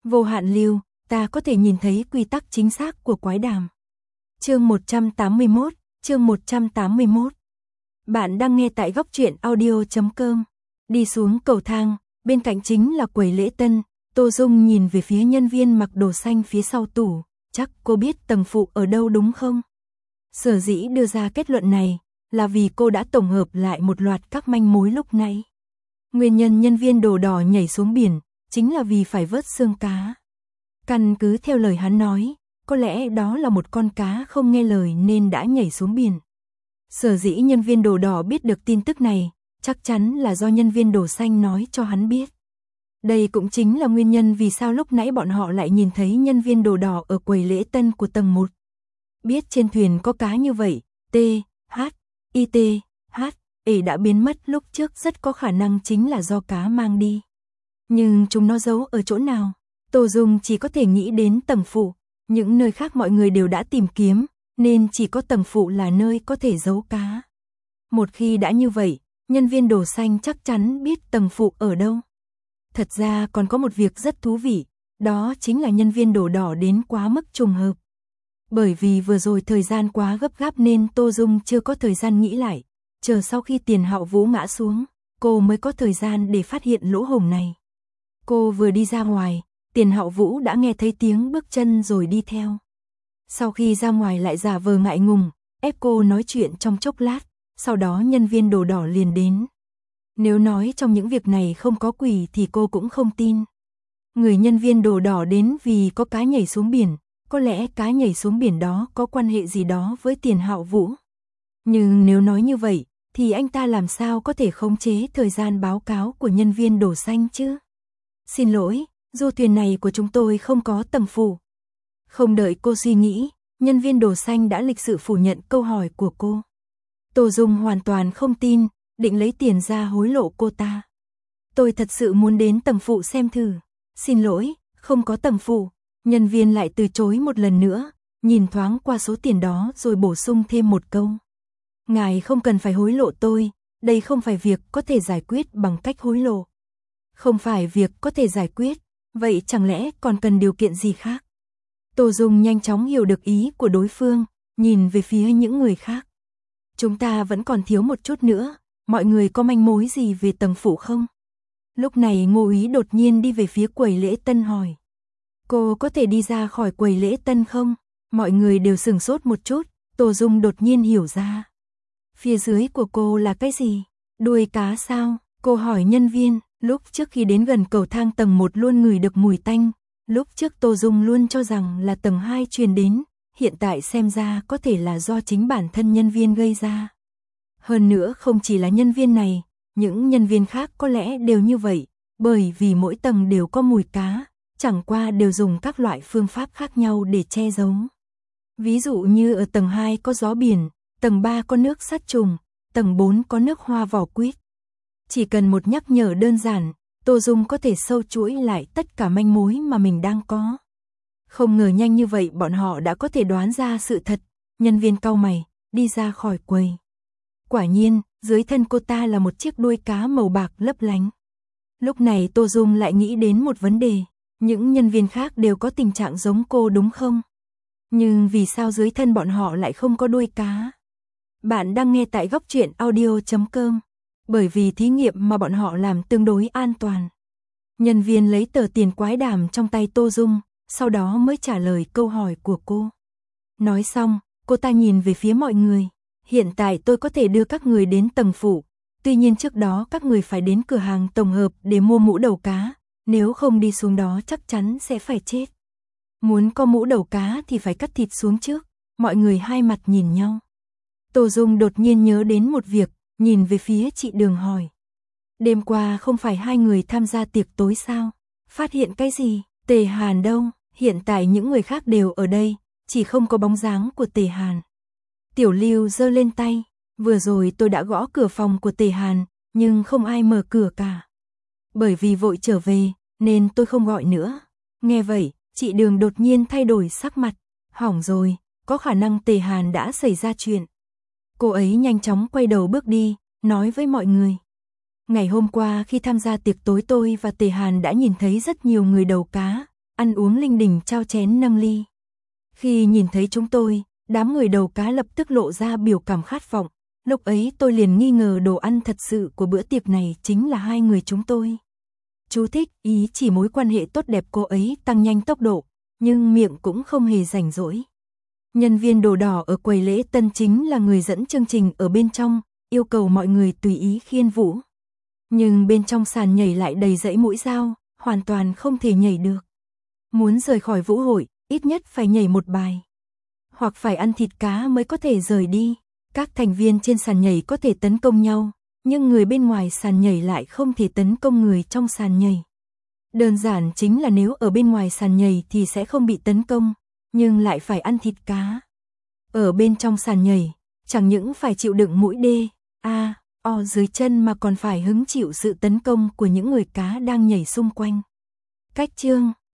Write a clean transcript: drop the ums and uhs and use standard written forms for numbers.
Vô hạn lưu, ta có thể nhìn thấy quy tắc chính xác của quái đàm. Chương 181, chương 181. Bạn đang nghe tại góc truyện audio.com. Đi xuống cầu thang, bên cạnh chính là quầy lễ tân, Tô Dung nhìn về phía nhân viên mặc đồ xanh phía sau tủ, chắc cô biết tầng phụ ở đâu đúng không? Sở dĩ đưa ra kết luận này, là vì cô đã tổng hợp lại một loạt các manh mối lúc nãy. Nguyên nhân nhân viên đồ đỏ nhảy xuống biển, chính là vì phải vớt xương cá. Căn cứ theo lời hắn nói, có lẽ đó là một con cá không nghe lời nên đã nhảy xuống biển. Sở dĩ nhân viên đồ đỏ biết được tin tức này, chắc chắn là do nhân viên đồ xanh nói cho hắn biết. Đây cũng chính là nguyên nhân vì sao lúc nãy bọn họ lại nhìn thấy nhân viên đồ đỏ ở quầy lễ tân của tầng 1. Biết trên thuyền có cá như vậy, đã biến mất lúc trước rất có khả năng chính là do cá mang đi. Nhưng chúng nó giấu ở chỗ nào? Tô Dung chỉ có thể nghĩ đến tầng phụ, những nơi khác mọi người đều đã tìm kiếm, nên chỉ có tầng phụ là nơi có thể giấu cá. Một khi đã như vậy, nhân viên đồ xanh chắc chắn biết tầng phụ ở đâu. Thật ra còn có một việc rất thú vị, đó chính là nhân viên đồ đỏ đến quá mức trùng hợp. Bởi vì vừa rồi thời gian quá gấp gáp nên Tô Dung chưa có thời gian nghĩ lại, chờ sau khi Tiền Hạo Vũ ngã xuống, cô mới có thời gian để phát hiện lỗ hổng này. Cô vừa đi ra ngoài, Tiền Hạo Vũ đã nghe thấy tiếng bước chân rồi đi theo. Sau khi ra ngoài lại giả vờ ngại ngùng, ép cô nói chuyện trong chốc lát, sau đó nhân viên đồ đỏ liền đến. Nếu nói trong những việc này không có quỷ thì cô cũng không tin. Người nhân viên đồ đỏ đến vì có cá nhảy xuống biển, có lẽ cá nhảy xuống biển đó có quan hệ gì đó với Tiền Hạo Vũ. Nhưng nếu nói như vậy, thì anh ta làm sao có thể khống chế thời gian báo cáo của nhân viên đồ xanh chứ? Xin lỗi, du thuyền này của chúng tôi không có tầng phụ. Không đợi cô suy nghĩ, nhân viên đồ xanh đã lịch sự phủ nhận câu hỏi của cô. Tô Dung hoàn toàn không tin, định lấy tiền ra hối lộ cô ta. Tôi thật sự muốn đến tầng phụ xem thử. Xin lỗi, không có tầng phụ. Nhân viên lại từ chối một lần nữa, nhìn thoáng qua số tiền đó rồi bổ sung thêm một câu. Ngài không cần phải hối lộ tôi, đây không phải việc có thể giải quyết bằng cách hối lộ. Không phải việc có thể giải quyết, vậy chẳng lẽ còn cần điều kiện gì khác? Tô Dung nhanh chóng hiểu được ý của đối phương, nhìn về phía những người khác. Chúng ta vẫn còn thiếu một chút nữa, mọi người có manh mối gì về tầng phụ không? Lúc này Ngô Úy đột nhiên đi về phía quầy lễ tân hỏi. Cô có thể đi ra khỏi quầy lễ tân không? Mọi người đều sửng sốt một chút, Tô Dung đột nhiên hiểu ra. Phía dưới của cô là cái gì? Đuôi cá sao? Cô hỏi nhân viên, lúc trước khi đến gần cầu thang tầng 1 luôn ngửi được mùi tanh. Lúc trước Tô Dung luôn cho rằng là tầng 2 truyền đến, hiện tại xem ra có thể là do chính bản thân nhân viên gây ra. Hơn nữa không chỉ là nhân viên này, những nhân viên khác có lẽ đều như vậy, bởi vì mỗi tầng đều có mùi cá, chẳng qua đều dùng các loại phương pháp khác nhau để che giấu. Ví dụ như ở tầng 2 có gió biển, tầng 3 có nước sát trùng, tầng 4 có nước hoa vỏ quýt. Chỉ cần một nhắc nhở đơn giản, Tô Dung có thể sâu chuỗi lại tất cả manh mối mà mình đang có. Không ngờ nhanh như vậy bọn họ đã có thể đoán ra sự thật, nhân viên cau mày, đi ra khỏi quầy. Quả nhiên, dưới thân cô ta là một chiếc đuôi cá màu bạc lấp lánh. Lúc này Tô Dung lại nghĩ đến một vấn đề, những nhân viên khác đều có tình trạng giống cô đúng không? Nhưng vì sao dưới thân bọn họ lại không có đuôi cá? Bạn đang nghe tại góc truyện audio.com. Bởi vì thí nghiệm mà bọn họ làm tương đối an toàn. Nhân viên lấy tờ tiền quái đàm trong tay Tô Dung, sau đó mới trả lời câu hỏi của cô. Nói xong, cô ta nhìn về phía mọi người. Hiện tại tôi có thể đưa các người đến tầng phụ, tuy nhiên trước đó các người phải đến cửa hàng tổng hợp để mua mũ đầu cá, nếu không đi xuống đó chắc chắn sẽ phải chết. Muốn có mũ đầu cá thì phải cắt thịt xuống trước, mọi người hai mặt nhìn nhau. Tô Dung đột nhiên nhớ đến một việc, nhìn về phía chị Đường hỏi. Đêm qua không phải hai người tham gia tiệc tối sao? Phát hiện cái gì? Tề Hàn đâu? Hiện tại những người khác đều ở đây, chỉ không có bóng dáng của Tề Hàn. Tiểu Lưu giơ lên tay, vừa rồi tôi đã gõ cửa phòng của Tề Hàn, nhưng không ai mở cửa cả. Bởi vì vội trở về, nên tôi không gọi nữa. Nghe vậy, chị Đường đột nhiên thay đổi sắc mặt. Hỏng rồi, có khả năng Tề Hàn đã xảy ra chuyện. Cô ấy nhanh chóng quay đầu bước đi, nói với mọi người. Ngày hôm qua khi tham gia tiệc tối tôi và Tề Hàn đã nhìn thấy rất nhiều người đầu cá, ăn uống linh đình trao chén nâng ly. Khi nhìn thấy chúng tôi, đám người đầu cá lập tức lộ ra biểu cảm khát vọng. Lúc ấy tôi liền nghi ngờ đồ ăn thật sự của bữa tiệc này chính là hai người chúng tôi. Chú thích, ý chỉ mối quan hệ tốt đẹp cô ấy tăng nhanh tốc độ, nhưng miệng cũng không hề rảnh rỗi. Nhân viên đồ đỏ ở quầy lễ tân chính là người dẫn chương trình ở bên trong, yêu cầu mọi người tùy ý khiên vũ. Nhưng bên trong sàn nhảy lại đầy dãy mũi dao, hoàn toàn không thể nhảy được. Muốn rời khỏi vũ hội, ít nhất phải nhảy một bài. Hoặc phải ăn thịt cá mới có thể rời đi. Các thành viên trên sàn nhảy có thể tấn công nhau, nhưng người bên ngoài sàn nhảy lại không thể tấn công người trong sàn nhảy. Đơn giản chính là nếu ở bên ngoài sàn nhảy thì sẽ không bị tấn công, nhưng lại phải ăn thịt cá. Ở bên trong sàn nhảy, chẳng những phải chịu đựng mũi O dưới chân mà còn phải hứng chịu sự tấn công của những người cá đang nhảy xung quanh. Cách chương